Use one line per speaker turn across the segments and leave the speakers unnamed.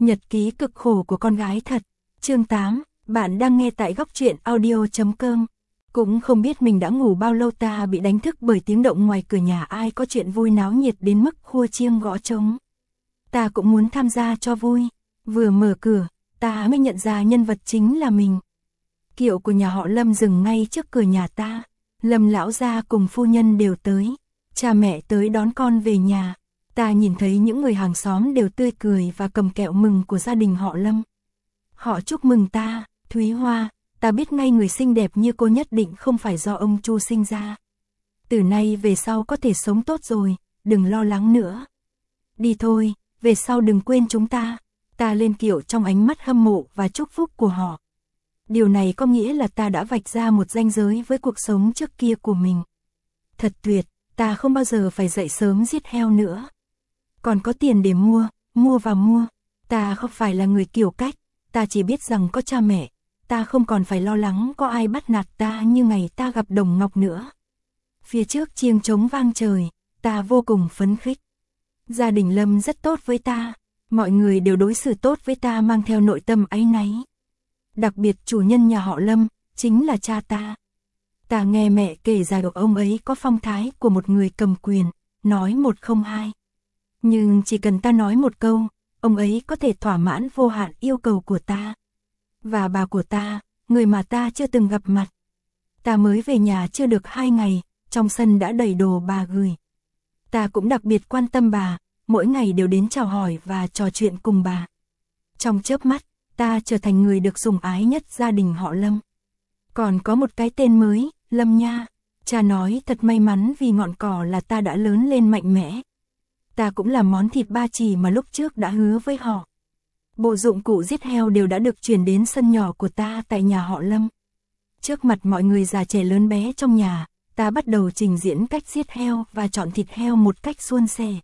Nhật ký cực khổ của con gái thật. Chương 8, bạn đang nghe tại góc truyện audio.com. Cũng không biết mình đã ngủ bao lâu ta bị đánh thức bởi tiếng động ngoài cửa nhà ai có chuyện vui náo nhiệt đến mức khua chiêng gõ trống. Ta cũng muốn tham gia cho vui. Vừa mở cửa, ta mới nhận ra nhân vật chính là mình. Kiệu của nhà họ Lâm dừng ngay trước cửa nhà ta. Lâm lão gia cùng phu nhân đều tới. Cha mẹ tới đón con về nhà. Ta nhìn thấy những người hàng xóm đều tươi cười và cầm kẹo mừng của gia đình họ Lâm. Họ chúc mừng ta, Thúy Hoa, ta biết ngay người xinh đẹp như cô nhất định không phải do ông Chu sinh ra. Từ nay về sau có thể sống tốt rồi, đừng lo lắng nữa. Đi thôi, về sau đừng quên chúng ta. Ta lên kiệu trong ánh mắt hâm mộ và chúc phúc của họ. Điều này có nghĩa là ta đã vạch ra một ranh giới với cuộc sống trước kia của mình. Thật tuyệt, ta không bao giờ phải dậy sớm giết heo nữa. Còn có tiền để mua và mua. Ta không phải là người kiểu cách, ta chỉ biết rằng có cha mẹ. Ta không còn phải lo lắng có ai bắt nạt ta như ngày ta gặp Đồng Ngọc nữa. Phía trước chiêng trống vang trời, ta vô cùng phấn khích. Gia đình Lâm rất tốt với ta, mọi người đều đối xử tốt với ta mang theo nội tâm áy náy. Đặc biệt chủ nhân nhà họ Lâm, chính là cha ta. Ta nghe mẹ kể ra được ông ấy có phong thái của một người cầm quyền, nói một không hai. Nhưng chỉ cần ta nói một câu, ông ấy có thể thỏa mãn vô hạn yêu cầu của ta. Và bà của ta, người mà ta chưa từng gặp mặt. Ta mới về nhà chưa được 2 ngày, trong sân đã đầy đồ bà gửi. Ta cũng đặc biệt quan tâm bà, mỗi ngày đều đến chào hỏi và trò chuyện cùng bà. Trong chớp mắt, ta trở thành người được sủng ái nhất gia đình họ Lâm. Còn có một cái tên mới, Lâm nha. Cha nói thật may mắn vì ngọn cỏ là ta đã lớn lên mạnh mẽ. Ta cũng làm món thịt ba chỉ mà lúc trước đã hứa với họ. Bộ dụng cụ giết heo đều đã được chuyển đến sân nhỏ của ta tại nhà họ Lâm. Trước mặt mọi người già trẻ lớn bé trong nhà, ta bắt đầu trình diễn cách giết heo và chọn thịt heo một cách suôn sẻ.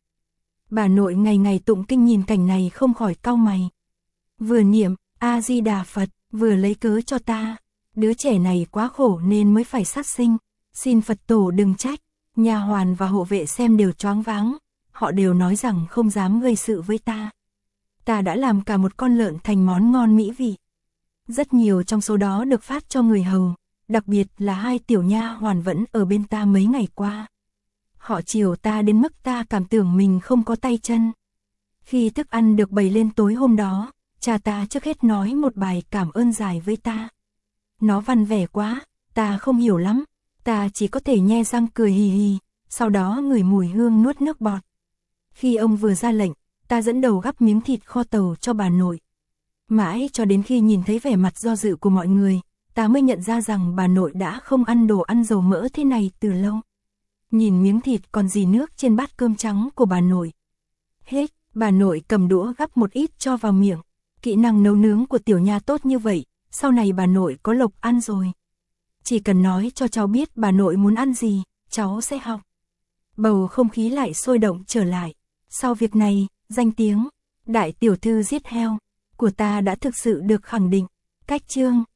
Bà nội ngày ngày tụng kinh nhìn cảnh này không khỏi cau mày. Vừa niệm A-di-đà Phật, vừa lấy cớ cho ta. Đứa trẻ này quá khổ nên mới phải sát sinh. Xin Phật tổ đừng trách. Nha hoàn và hộ vệ xem đều choáng váng. Họ đều nói rằng không dám gây sự với ta. Ta đã làm cả một con lợn thành món ngon mỹ vị. Rất nhiều trong số đó được phát cho người hầu, đặc biệt là 2 tiểu nha hoàn vẫn ở bên ta mấy ngày qua. Họ chiều ta đến mức ta cảm tưởng mình không có tay chân. Khi thức ăn được bày lên tối hôm đó, cha ta trước hết nói một bài cảm ơn dài với ta. Nó văn vẻ quá, ta không hiểu lắm, ta chỉ có thể nhe răng cười hì hì, sau đó ngửi mùi hương nuốt nước bọt. Khi ông vừa ra lệnh, ta dẫn đầu gắp miếng thịt kho tàu cho bà nội. Mãi cho đến khi nhìn thấy vẻ mặt do dự của mọi người, ta mới nhận ra rằng bà nội đã không ăn đồ ăn dầu mỡ thế này từ lâu. Nhìn miếng thịt còn dì nước trên bát cơm trắng của bà nội. Hết, bà nội cầm đũa gắp một ít cho vào miệng. Kỹ năng nấu nướng của tiểu nha tốt như vậy, sau này bà nội có lộc ăn rồi. Chỉ cần nói cho cháu biết bà nội muốn ăn gì, cháu sẽ học. Bầu không khí lại sôi động trở lại. Sau việc này, danh tiếng đại tiểu thư giết heo của ta đã thực sự được khẳng định. Cách chương